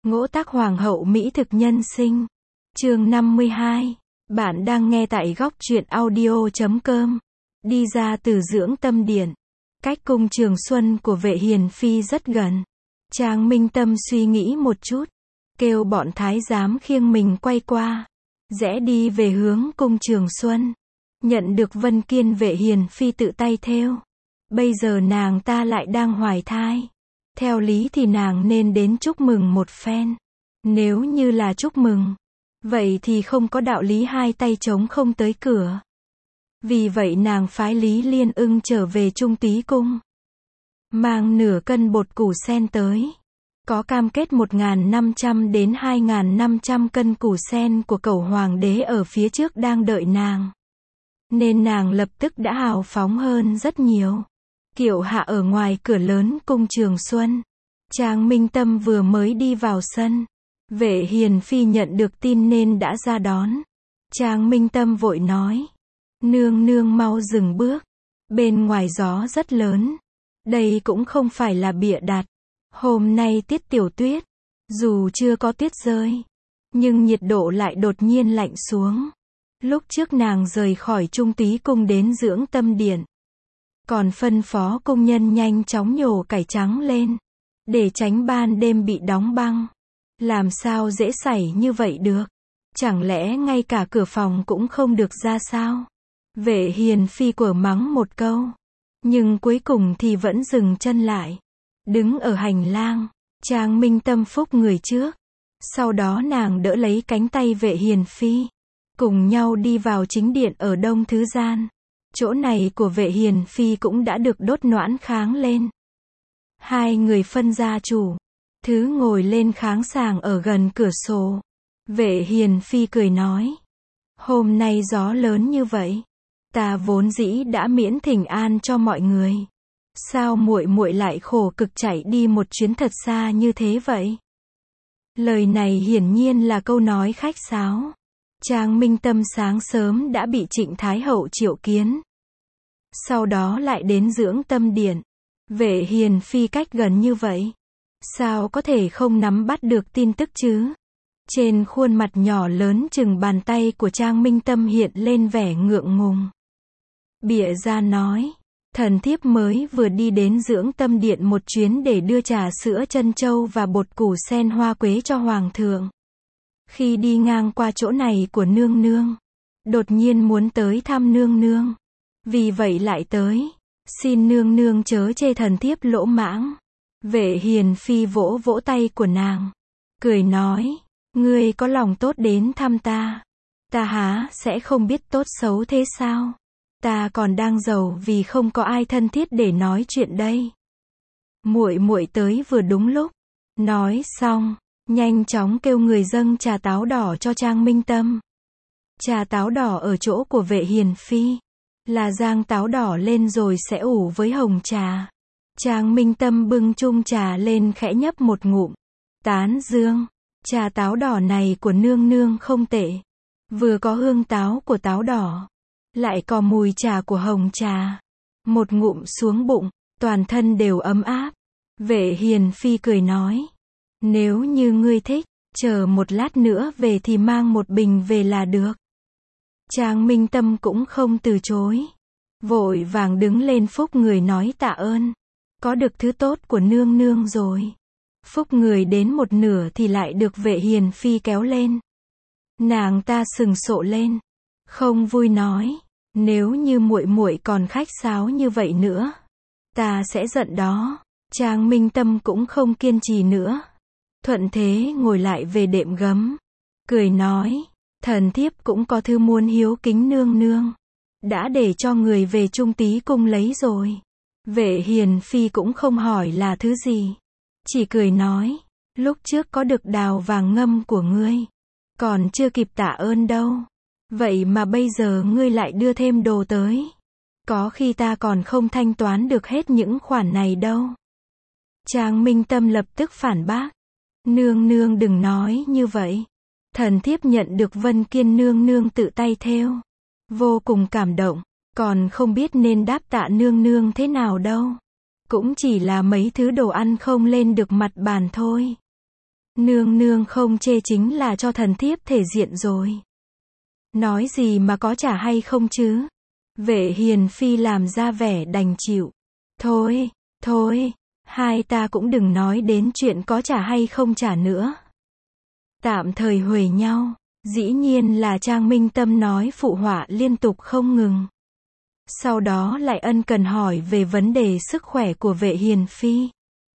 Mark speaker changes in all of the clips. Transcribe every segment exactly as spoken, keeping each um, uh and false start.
Speaker 1: Ngỗ tác hoàng hậu mỹ thực nhân sinh. Chương năm mươi hai. Bạn đang nghe tại góc truyện audio chấm com. Đi ra từ dưỡng tâm điện. Cách cung Trường Xuân của Vệ Hiền Phi rất gần. Trang Minh Tâm suy nghĩ một chút, kêu bọn thái giám khiêng mình quay qua, rẽ đi về hướng cung Trường Xuân. Nhận được Vân Kiên Vệ Hiền Phi tự tay thêu. Bây giờ nàng ta lại đang hoài thai. Theo lý thì nàng nên đến chúc mừng một phen. Nếu như là chúc mừng, vậy thì không có đạo lý hai tay trống không tới cửa. Vì vậy nàng phái Lý Liên Ưng trở về Trung Túy Cung, mang nửa cân bột củ sen tới. Có cam kết một nghìn năm trăm đến hai nghìn năm trăm cân củ sen của cẩu hoàng đế ở phía trước đang đợi nàng. Nên nàng lập tức đã hào phóng hơn rất nhiều. Kiệu hạ ở ngoài cửa lớn cung Trường Xuân. Trang Minh Tâm vừa mới đi vào sân. Vệ Hiền Phi nhận được tin nên đã ra đón. Trang Minh Tâm vội nói: Nương nương mau dừng bước. Bên ngoài gió rất lớn. Đây cũng không phải là bịa đặt. Hôm nay tiết tiểu tuyết. Dù chưa có tuyết rơi, nhưng nhiệt độ lại đột nhiên lạnh xuống. Lúc trước nàng rời khỏi Trung Túy Cung đến dưỡng tâm điện, còn phân phó công nhân nhanh chóng nhổ cải trắng lên, để tránh ban đêm bị đóng băng. Làm sao dễ xảy như vậy được? Chẳng lẽ ngay cả cửa phòng cũng không được ra sao? Vệ Hiền Phi quở mắng một câu, nhưng cuối cùng thì vẫn dừng chân lại, đứng ở hành lang. Trang Minh Tâm phúc người trước, sau đó nàng đỡ lấy cánh tay Vệ Hiền Phi, cùng nhau đi vào chính điện ở Đông Thứ Gian. Chỗ này của Vệ Hiền Phi cũng đã được đốt noãn kháng lên. Hai người phân gia chủ, thứ ngồi lên kháng sàng ở gần cửa sổ. Vệ Hiền Phi cười nói: Hôm nay gió lớn như vậy, ta vốn dĩ đã miễn thỉnh an cho mọi người. Sao muội muội lại khổ cực chạy đi một chuyến thật xa như thế vậy? Lời này hiển nhiên là câu nói khách sáo. Trang Minh Tâm sáng sớm đã bị Trịnh Thái Hậu triệu kiến, sau đó lại đến dưỡng tâm điện. Vệ Hiền Phi cách gần như vậy, sao có thể không nắm bắt được tin tức chứ? Trên khuôn mặt nhỏ lớn chừng bàn tay của Trang Minh Tâm hiện lên vẻ ngượng ngùng. Bịa ra nói: Thần thiếp mới vừa đi đến dưỡng tâm điện một chuyến để đưa trà sữa trân châu và bột củ sen hoa quế cho hoàng thượng. Khi đi ngang qua chỗ này của nương nương, đột nhiên muốn tới thăm nương nương, vì vậy lại tới. Xin nương nương chớ chê thần thiếp lỗ mãng. Vệ Hiền Phi vỗ vỗ tay của nàng, cười nói: Ngươi có lòng tốt đến thăm ta, ta há sẽ không biết tốt xấu thế sao? Ta còn đang giàu vì không có ai thân thiết để nói chuyện đây. Muội muội tới vừa đúng lúc. Nói xong, nhanh chóng kêu người dâng trà táo đỏ cho Trang Minh Tâm. Trà táo đỏ ở chỗ của Vệ Hiền Phi là rang táo đỏ lên rồi sẽ ủ với hồng trà. Trang Minh Tâm bưng chung trà lên khẽ nhấp một ngụm, tán dương: Trà táo đỏ này của nương nương không tệ, vừa có hương táo của táo đỏ, lại có mùi trà của hồng trà. Một ngụm xuống bụng, toàn thân đều ấm áp. Vệ Hiền Phi cười nói: Nếu như ngươi thích, chờ một lát nữa về thì mang một bình về là được. Trang Minh Tâm cũng không từ chối, vội vàng đứng lên phúc người nói tạ ơn. Có được thứ tốt của nương nương rồi. Phúc người đến một nửa thì lại được Vệ Hiền Phi kéo lên. Nàng ta sừng sộ lên, không vui nói: Nếu như muội muội còn khách sáo như vậy nữa, ta sẽ giận đó. Trang Minh Tâm cũng không kiên trì nữa, thuận thế ngồi lại về đệm gấm, cười nói: Thần thiếp cũng có thư muốn hiếu kính nương nương, đã để cho người về Trung Túy Cung lấy rồi. Vệ Hiền Phi cũng không hỏi là thứ gì, chỉ cười nói: Lúc trước có được đào vàng ngâm của ngươi, còn chưa kịp tạ ơn đâu. Vậy mà bây giờ ngươi lại đưa thêm đồ tới. Có khi ta còn không thanh toán được hết những khoản này đâu. Trang Minh Tâm lập tức phản bác: Nương nương đừng nói như vậy. Thần thiếp nhận được Vân Kiên nương nương tự tay thêu, vô cùng cảm động, còn không biết nên đáp tạ nương nương thế nào đâu. Cũng chỉ là mấy thứ đồ ăn không lên được mặt bàn thôi. Nương nương không chê chính là cho thần thiếp thể diện rồi. Nói gì mà có trả hay không chứ? Vệ hiền phi làm ra vẻ đành chịu. Thôi, thôi, hai ta cũng đừng nói đến chuyện có trả hay không trả nữa. Tạm thời huề nhau, dĩ nhiên là Trang Minh Tâm nói phụ họa liên tục không ngừng. Sau đó lại ân cần hỏi về vấn đề sức khỏe của vệ hiền phi.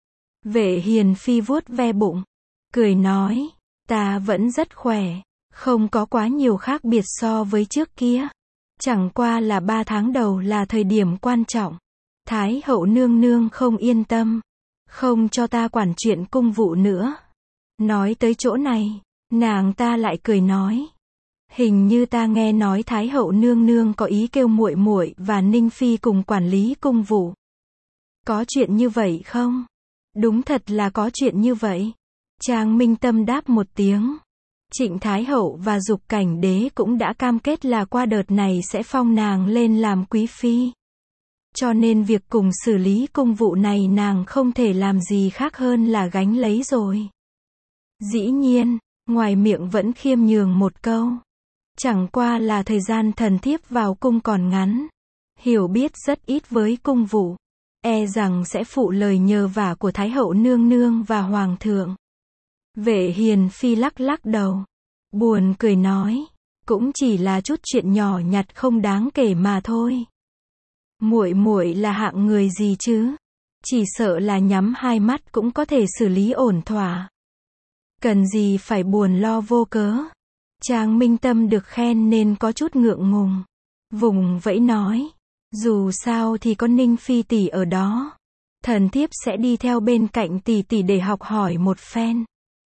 Speaker 1: Vệ hiền phi vuốt ve bụng, cười nói, ta vẫn rất khỏe, không có quá nhiều khác biệt so với trước kia. Chẳng qua là ba tháng đầu là thời điểm quan trọng. Thái hậu nương nương không yên tâm, không cho ta quản chuyện cung vụ nữa. Nói tới chỗ này, nàng ta lại cười nói, hình như ta nghe nói Thái hậu nương nương có ý kêu muội muội và Ninh phi cùng quản lý cung vụ. Có chuyện như vậy không? Đúng thật là có chuyện như vậy. Trang Minh Tâm đáp một tiếng. Trịnh Thái hậu và Dục Cảnh đế cũng đã cam kết là qua đợt này sẽ phong nàng lên làm quý phi. Cho nên việc cùng xử lý cung vụ này nàng không thể làm gì khác hơn là gánh lấy rồi. Dĩ nhiên, ngoài miệng vẫn khiêm nhường một câu. Chẳng qua là thời gian thần thiếp vào cung còn ngắn. Hiểu biết rất ít với cung vụ. E rằng sẽ phụ lời nhờ vả của Thái hậu nương nương và Hoàng thượng. Vệ hiền phi lắc lắc đầu. Buồn cười nói. Cũng chỉ là chút chuyện nhỏ nhặt không đáng kể mà thôi. Muội muội là hạng người gì chứ? Chỉ sợ là nhắm hai mắt cũng có thể xử lý ổn thỏa. Cần gì phải buồn lo vô cớ. Trang Minh Tâm được khen nên có chút ngượng ngùng. Vùng vẫy nói. Dù sao thì có Ninh phi tỷ ở đó. Thần thiếp sẽ đi theo bên cạnh tỷ tỷ để học hỏi một phen.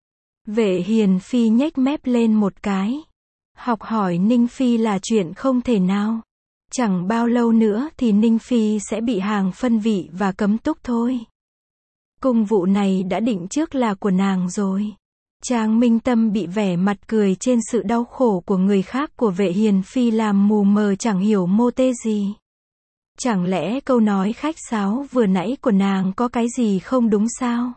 Speaker 1: Vệ hiền phi nhếch mép lên một cái. Học hỏi Ninh phi là chuyện không thể nào. Chẳng bao lâu nữa thì Ninh phi sẽ bị hàng phân vị và cấm túc thôi. Cung vụ này đã định trước là của nàng rồi. Trang Minh Tâm bị vẻ mặt cười trên sự đau khổ của người khác của vệ hiền phi làm mù mờ chẳng hiểu mô tê gì. Chẳng lẽ câu nói khách sáo vừa nãy của nàng có cái gì không đúng sao?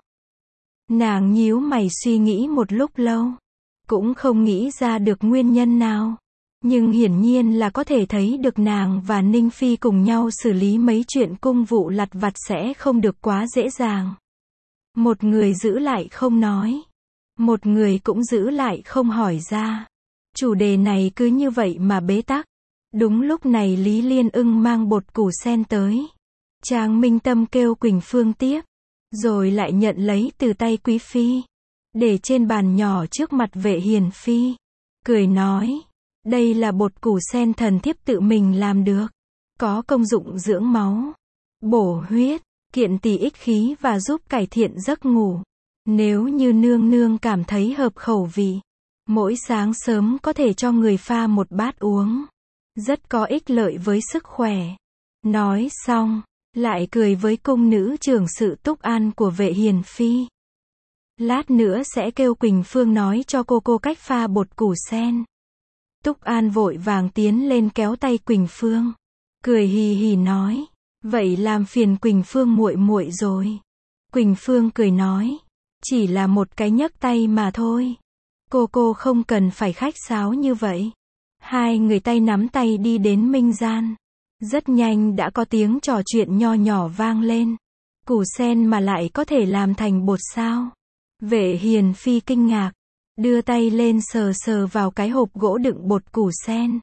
Speaker 1: Nàng nhíu mày suy nghĩ một lúc lâu. Cũng không nghĩ ra được nguyên nhân nào. Nhưng hiển nhiên là có thể thấy được nàng và Ninh phi cùng nhau xử lý mấy chuyện cung vụ lặt vặt sẽ không được quá dễ dàng. Một người giữ lại không nói. Một người cũng giữ lại không hỏi ra. Chủ đề này cứ như vậy mà bế tắc. Đúng lúc này Lý Liên Ưng mang bột củ sen tới. Trang Minh Tâm kêu Quỳnh Phương tiếp. Rồi lại nhận lấy từ tay quý phi. Để trên bàn nhỏ trước mặt vệ hiền phi. Cười nói. Đây là bột củ sen thần thiếp tự mình làm được. Có công dụng dưỡng máu, bổ huyết, kiện tỳ ích khí và giúp cải thiện giấc ngủ. Nếu như nương nương cảm thấy hợp khẩu vị, mỗi sáng sớm có thể cho người pha một bát uống. Rất có ích lợi với sức khỏe. Nói xong, lại cười với cung nữ trưởng sự Túc An của vệ hiền phi. Lát nữa sẽ kêu Quỳnh Phương nói cho cô cô cách pha bột củ sen. Túc An vội vàng tiến lên kéo tay Quỳnh Phương. Cười hì hì nói. Vậy làm phiền Quỳnh Phương muội muội rồi. Quỳnh Phương cười nói. Chỉ là một cái nhấc tay mà thôi. Cô cô không cần phải khách sáo như vậy. Hai người tay nắm tay đi đến minh gian. Rất nhanh đã có tiếng trò chuyện nho nhỏ vang lên. Củ sen mà lại có thể làm thành bột sao? Vệ hiền phi kinh ngạc. Đưa tay lên sờ sờ vào cái hộp gỗ đựng bột củ sen.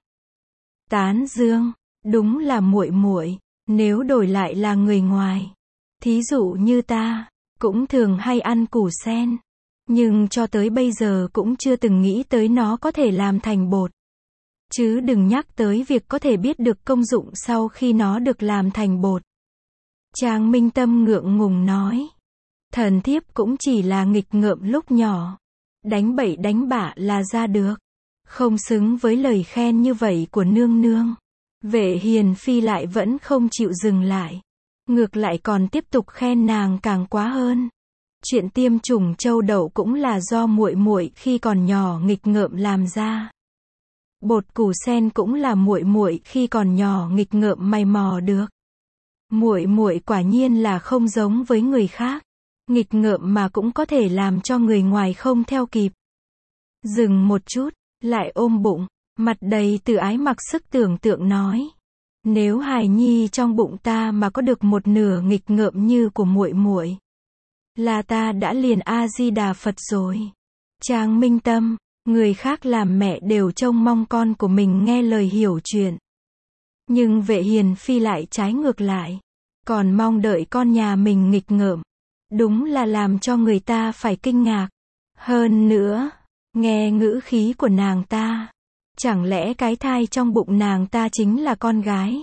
Speaker 1: Tán dương, đúng là muội muội, nếu đổi lại là người ngoài, thí dụ như ta, cũng thường hay ăn củ sen, nhưng cho tới bây giờ cũng chưa từng nghĩ tới nó có thể làm thành bột. Chứ đừng nhắc tới việc có thể biết được công dụng sau khi nó được làm thành bột. Trang Minh Tâm ngượng ngùng nói. Thần thiếp cũng chỉ là nghịch ngợm lúc nhỏ. Đánh bậy đánh bạ là ra được. Không xứng với lời khen như vậy của nương nương. Vệ hiền phi lại vẫn không chịu dừng lại. Ngược lại còn tiếp tục khen nàng càng quá hơn. Chuyện tiêm chủng châu đậu cũng là do muội muội khi còn nhỏ nghịch ngợm làm ra. Bột củ sen cũng là muội muội khi còn nhỏ nghịch ngợm mày mò được. Muội muội quả nhiên là không giống với người khác. Nghịch ngợm mà cũng có thể làm cho người ngoài không theo kịp. Dừng một chút, lại ôm bụng, mặt đầy từ ái mặc sức tưởng tượng nói. Nếu hài nhi trong bụng ta mà có được một nửa nghịch ngợm như của muội muội, là ta đã liền A-di-đà Phật rồi. Trang Minh Tâm, người khác làm mẹ đều trông mong con của mình nghe lời hiểu chuyện. Nhưng Vệ Hiền Phi lại trái ngược lại. Còn mong đợi con nhà mình nghịch ngợm. Đúng là làm cho người ta phải kinh ngạc. Hơn nữa, nghe ngữ khí của nàng ta. Chẳng lẽ cái thai trong bụng nàng ta chính là con gái?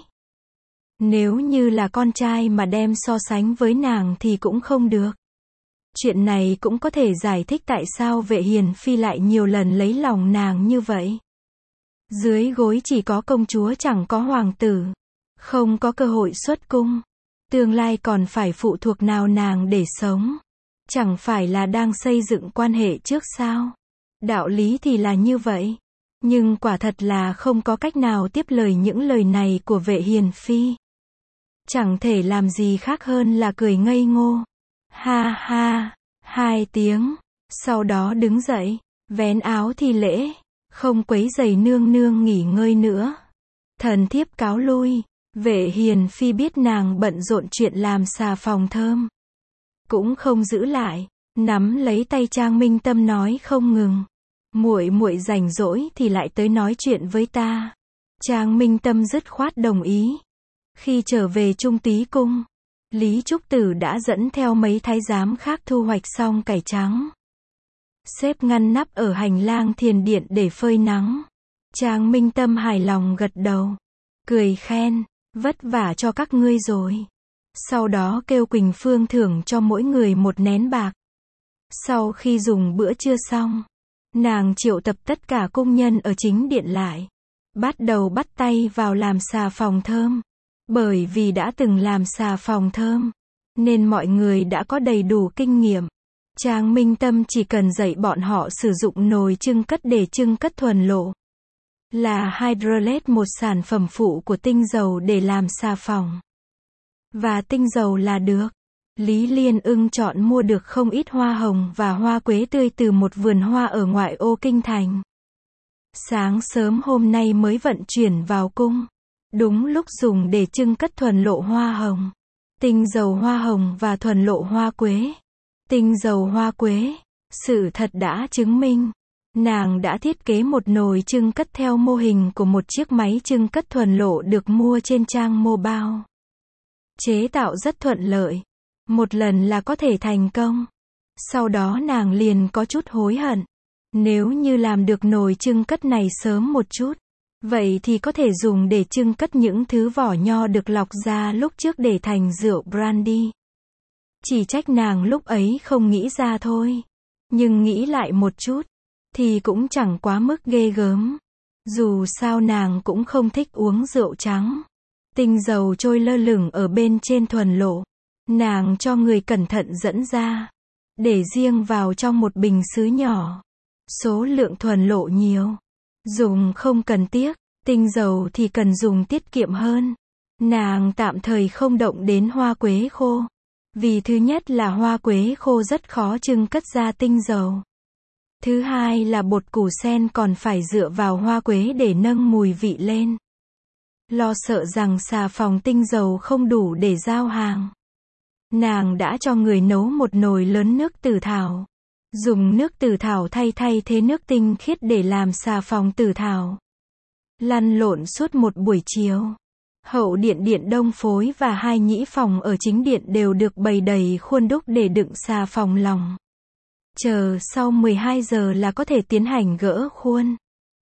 Speaker 1: Nếu như là con trai mà đem so sánh với nàng thì cũng không được. Chuyện này cũng có thể giải thích tại sao Vệ Hiền Phi lại nhiều lần lấy lòng nàng như vậy. Dưới gối chỉ có công chúa chẳng có hoàng tử. Không có cơ hội xuất cung. Tương lai còn phải phụ thuộc nào nàng để sống. Chẳng phải là đang xây dựng quan hệ trước sao? Đạo lý thì là như vậy. Nhưng quả thật là không có cách nào tiếp lời những lời này của Vệ Hiền Phi. Chẳng thể làm gì khác hơn là cười ngây ngô. Ha ha, hai tiếng. Sau đó đứng dậy, vén áo thi lễ. Không quấy rầy nương nương nghỉ ngơi nữa. Thần thiếp cáo lui. Vệ Hiền Phi biết nàng bận rộn chuyện làm xà phòng thơm. Cũng không giữ lại. Nắm lấy tay Trang Minh Tâm nói không ngừng. Muội muội rảnh rỗi thì lại tới nói chuyện với ta. Trang Minh Tâm dứt khoát đồng ý. Khi trở về Trung Túy Cung, Lý Trúc Tử đã dẫn theo mấy thái giám khác thu hoạch xong cải trắng. Xếp ngăn nắp ở hành lang thiền điện để phơi nắng. Trang Minh Tâm hài lòng gật đầu. Cười khen, vất vả cho các ngươi rồi. Sau đó kêu Quỳnh Phương thưởng cho mỗi người một nén bạc. Sau khi dùng bữa trưa xong, nàng triệu tập tất cả cung nhân ở chính điện lại. Bắt đầu bắt tay vào làm xà phòng thơm. Bởi vì đã từng làm xà phòng thơm, nên mọi người đã có đầy đủ kinh nghiệm. Trang Minh Tâm chỉ cần dạy bọn họ sử dụng nồi chưng cất để chưng cất thuần lộ. Là hydrolet, một sản phẩm phụ của tinh dầu để làm xà phòng. Và tinh dầu là được. Lý Liên Ưng chọn mua được không ít hoa hồng và hoa quế tươi từ một vườn hoa ở ngoại ô kinh thành. Sáng sớm hôm nay mới vận chuyển vào cung. Đúng lúc dùng để chưng cất thuần lộ hoa hồng, tinh dầu hoa hồng và thuần lộ hoa quế. Tinh dầu hoa quế, sự thật đã chứng minh. Nàng đã thiết kế một nồi chưng cất theo mô hình của một chiếc máy chưng cất thuần lộ được mua trên trang mobile. Chế tạo rất thuận lợi. Một lần là có thể thành công. Sau đó nàng liền có chút hối hận. Nếu như làm được nồi chưng cất này sớm một chút, vậy thì có thể dùng để chưng cất những thứ vỏ nho được lọc ra lúc trước để thành rượu brandy. Chỉ trách nàng lúc ấy không nghĩ ra thôi. Nhưng nghĩ lại một chút, thì cũng chẳng quá mức ghê gớm. Dù sao nàng cũng không thích uống rượu trắng. Tinh dầu trôi lơ lửng ở bên trên thuần lộ. Nàng cho người cẩn thận dẫn ra. Để riêng vào trong một bình sứ nhỏ. Số lượng thuần lộ nhiều. Dùng không cần tiếc, tinh dầu thì cần dùng tiết kiệm hơn. Nàng tạm thời không động đến hoa quế khô. Vì thứ nhất là hoa quế khô rất khó chưng cất ra tinh dầu. Thứ hai là bột củ sen còn phải dựa vào hoa quế để nâng mùi vị lên. Lo sợ rằng xà phòng tinh dầu không đủ để giao hàng. Nàng đã cho người nấu một nồi lớn nước tử thảo. Dùng nước tử thảo thay thay thế nước tinh khiết để làm xà phòng tử thảo. Lăn lộn suốt một buổi chiều. Hậu điện, điện đông phối và hai nhĩ phòng ở chính điện đều được bày đầy khuôn đúc để đựng xà phòng lòng. Chờ sau mười hai giờ là có thể tiến hành gỡ khuôn.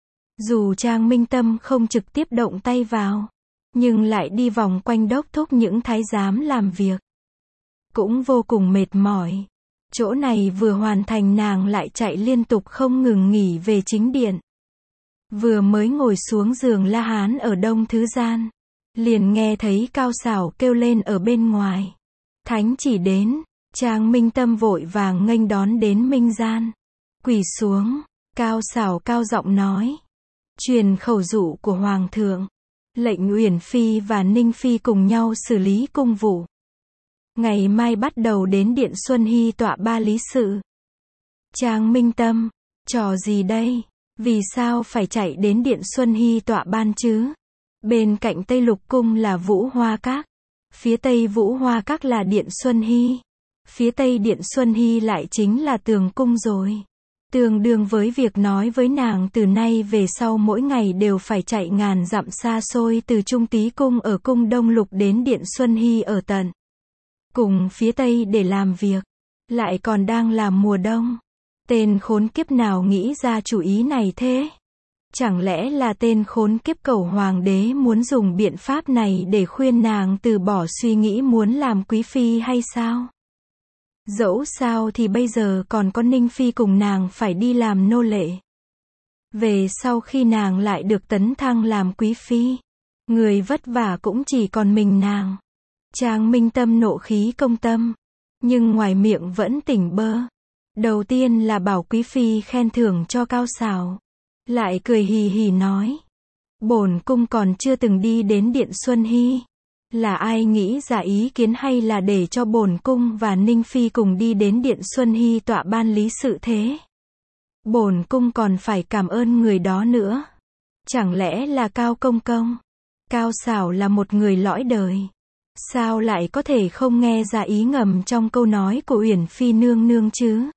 Speaker 1: Dù Trang Minh Tâm không trực tiếp động tay vào, nhưng lại đi vòng quanh đốc thúc những thái giám làm việc. Cũng vô cùng mệt mỏi. Chỗ này vừa hoàn thành nàng lại chạy liên tục không ngừng nghỉ về chính điện. Vừa mới ngồi xuống giường La Hán ở đông thứ gian, liền nghe thấy Cao Xảo kêu lên ở bên ngoài. Thánh chỉ đến. Trang Minh Tâm vội vàng nghênh đón đến Minh gian. Quỳ xuống, Cao Xảo cao giọng nói. Truyền khẩu dụ của Hoàng thượng. Lệnh Uyển Phi và Ninh Phi cùng nhau xử lý cung vụ. Ngày mai bắt đầu đến Điện Xuân Hy tọa ba lý sự. Trang Minh Tâm, trò gì đây? Vì sao phải chạy đến Điện Xuân Hy tọa ban chứ? Bên cạnh Tây Lục Cung là Vũ Hoa Các. Phía Tây Vũ Hoa Các là Điện Xuân Hy. Phía Tây Điện Xuân Hy lại chính là Tường Cung rồi. Tương đương với việc nói với nàng từ nay về sau mỗi ngày đều phải chạy ngàn dặm xa xôi từ Trung Tý Cung ở Cung Đông Lục đến Điện Xuân Hy ở tận cùng phía Tây để làm việc. Lại còn đang là mùa đông. Tên khốn kiếp nào nghĩ ra chủ ý này thế? Chẳng lẽ là tên khốn kiếp Cẩu Hoàng đế muốn dùng biện pháp này để khuyên nàng từ bỏ suy nghĩ muốn làm quý phi hay sao? Dẫu sao thì bây giờ còn có Ninh Phi cùng nàng phải đi làm nô lệ. Về sau khi nàng lại được tấn thăng làm quý phi, người vất vả cũng chỉ còn mình nàng. Trang Minh Tâm nộ khí công tâm, nhưng ngoài miệng vẫn tỉnh bơ. Đầu tiên là bảo quý phi khen thưởng cho Cao Sảo, lại cười hì hì nói: bổn cung còn chưa từng đi đến Điện Xuân Hy. Là ai nghĩ ra ý kiến hay là để cho bổn cung và Ninh Phi cùng đi đến Điện Xuân Hy tọa ban lý sự thế? Bổn cung còn phải cảm ơn người đó nữa. Chẳng lẽ là Cao Công Công? Cao Sảo là một người lõi đời. Sao lại có thể không nghe ra ý ngầm trong câu nói của Uyển Phi nương nương chứ?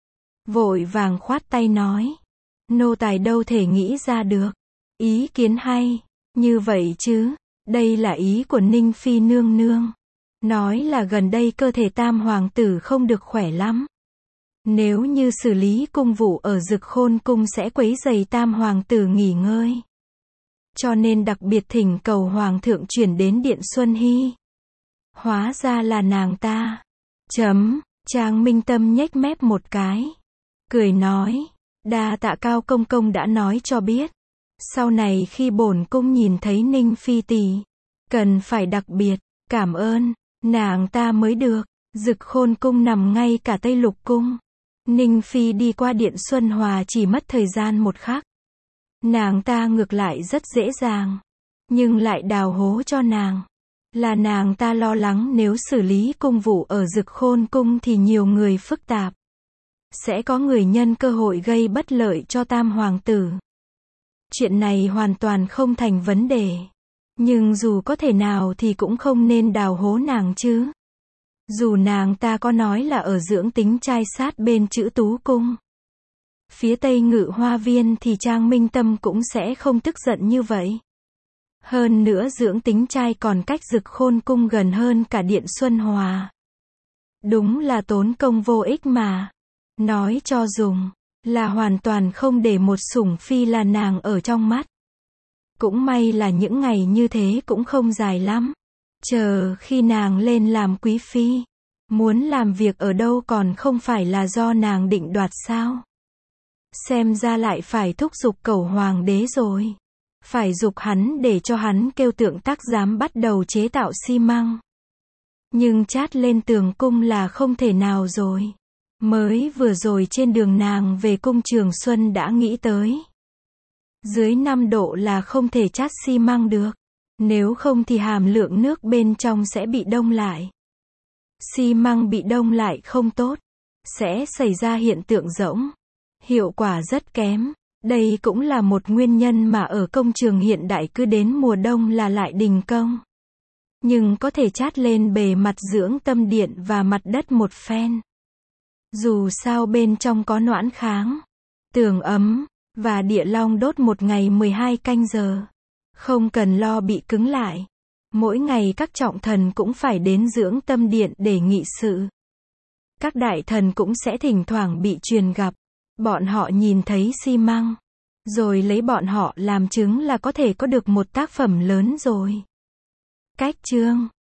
Speaker 1: Vội vàng khoát tay nói: nô tài đâu thể nghĩ ra được. Ý kiến hay. Như vậy chứ. Đây là ý của Ninh Phi nương nương. Nói là gần đây cơ thể tam hoàng tử không được khỏe lắm. Nếu như xử lý cung vụ ở Dực Khôn cung sẽ quấy rầy tam hoàng tử nghỉ ngơi. Cho nên đặc biệt thỉnh cầu hoàng thượng chuyển đến Điện Xuân Hy. Hóa ra là nàng ta. Chấm. Trang Minh Tâm nhếch mép một cái, cười nói: đa tạ Cao Công Công đã nói cho biết. Sau này khi bổn cung nhìn thấy Ninh Phi tỷ, cần phải đặc biệt cảm ơn nàng ta mới được. Dực Khôn cung nằm ngay cả Tây Lục Cung. Ninh Phi đi qua Điện Xuân Hòa chỉ mất thời gian một khắc. Nàng ta ngược lại rất dễ dàng, nhưng lại đào hố cho nàng. Là nàng ta lo lắng nếu xử lý cung vụ ở Dực Khôn cung thì nhiều người phức tạp. Sẽ có người nhân cơ hội gây bất lợi cho tam hoàng tử. Chuyện này hoàn toàn không thành vấn đề. Nhưng dù có thể nào thì cũng không nên đào hố nàng chứ. Dù nàng ta có nói là ở dưỡng tính trai sát bên Chữ Tú Cung, phía Tây Ngự Hoa Viên thì Trang Minh Tâm cũng sẽ không tức giận như vậy. Hơn nữa dưỡng tính trai còn cách Dực Khôn cung gần hơn cả Điện Xuân Hòa. Đúng là tốn công vô ích mà. Nói cho dùng, là hoàn toàn không để một sủng phi là nàng ở trong mắt. Cũng may là những ngày như thế cũng không dài lắm. Chờ khi nàng lên làm quý phi, muốn làm việc ở đâu còn không phải là do nàng định đoạt sao? Xem ra lại phải thúc giục Cẩu Hoàng đế rồi. Phải giục hắn để cho hắn kêu Tượng Tác Giám bắt đầu chế tạo xi măng. Nhưng chát lên tường cung là không thể nào rồi. Mới vừa rồi trên đường nàng về cung Trường Xuân đã nghĩ tới. Dưới năm độ là không thể chát xi măng được. Nếu không thì hàm lượng nước bên trong sẽ bị đông lại. Xi măng bị đông lại không tốt. Sẽ xảy ra hiện tượng rỗng. Hiệu quả rất kém. Đây cũng là một nguyên nhân mà ở công trường hiện đại cứ đến mùa đông là lại đình công. Nhưng có thể chát lên bề mặt dưỡng tâm điện và mặt đất một phen. Dù sao bên trong có noãn kháng, tường ấm, và địa long đốt một ngày mười hai canh giờ. Không cần lo bị cứng lại. Mỗi ngày các trọng thần cũng phải đến dưỡng tâm điện để nghị sự. Các đại thần cũng sẽ thỉnh thoảng bị truyền gặp. Bọn họ nhìn thấy xi măng, rồi lấy bọn họ làm chứng là có thể có được một tác phẩm lớn rồi. Cách chương